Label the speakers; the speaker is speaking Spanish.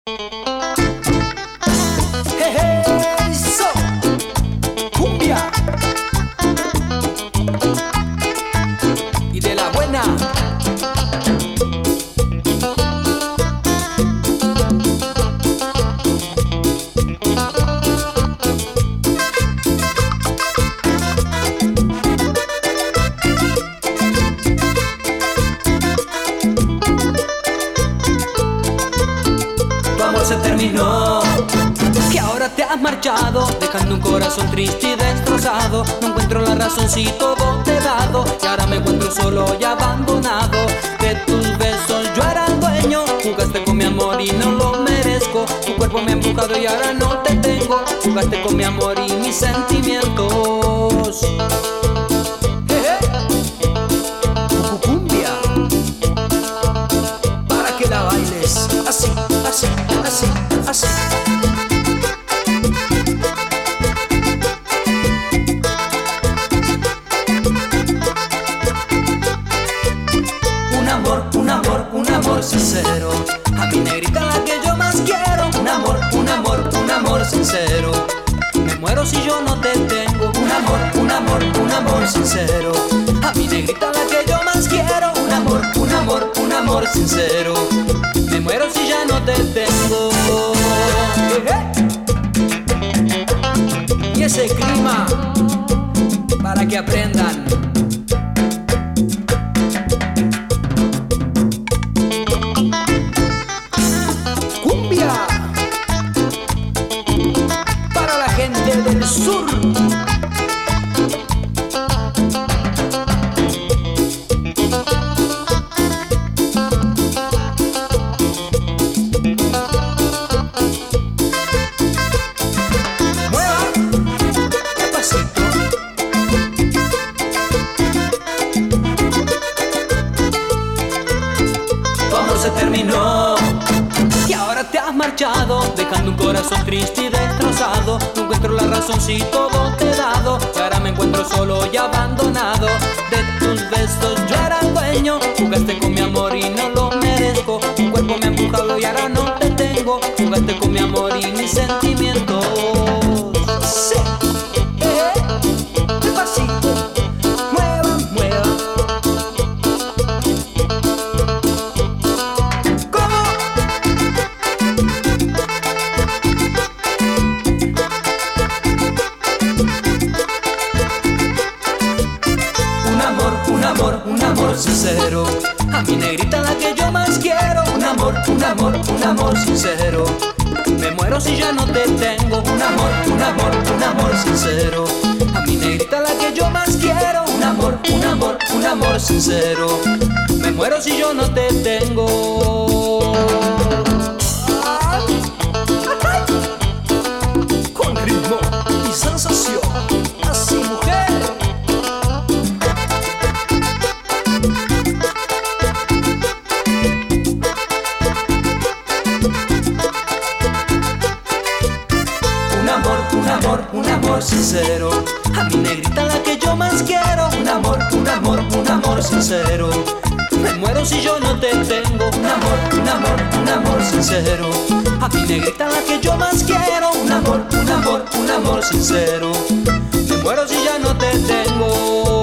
Speaker 1: Eso, cumbia y de la buena. Tu amor se terminó, que ahora te has marchado, dejando un corazón triste y destrozado. No encuentro la razón si todo te he dado, y ahora me encuentro solo y abandonado. De tus besos yo era el dueño, jugaste con mi amor y no lo merezco. Tu cuerpo me ha empujado y ahora no te tengo. Jugaste con mi amor y mis sentimientos. Cumbia, para que la bailes así, así, así, así. Un amor sincero, a mi negrita la que yo más quiero. Un amor sincero. Me muero si yo no te tengo. Un amor sincero, a mi negrita la que yo más quiero. Un amor sincero. Me muero si ya no te tengo. Y ese clima, para que aprendan. Para la gente del sur. Mueva despacito. Tu amor se terminó, y ahora te has marchado, dejando un corazón triste y destrozado. No encuentro la razón si todo te he dado, y ahora me encuentro solo y abandonado. De tus besos yo era el dueño, jugaste con mi amor y no lo merezco. Tu cuerpo me ha empujado y ahora no te tengo. Jugaste con mi amor y mis sentimientos. Sí. Despacito, mueva, mueva. Un amor sincero, a mi negrita la que yo más quiero. Un amor sincero. Me muero si ya no te tengo. Un amor sincero, a mi negrita la que yo más quiero. Un amor sincero. Me muero si yo no te tengo. Con ritmo y sensación, así mujer. Un amor sincero, a mi negrita la que yo más quiero. Un amor sincero. Me muero si yo no te tengo. Un amor sincero, a mi negrita la que yo más quiero. Un amor sincero. Me muero si ya no te tengo.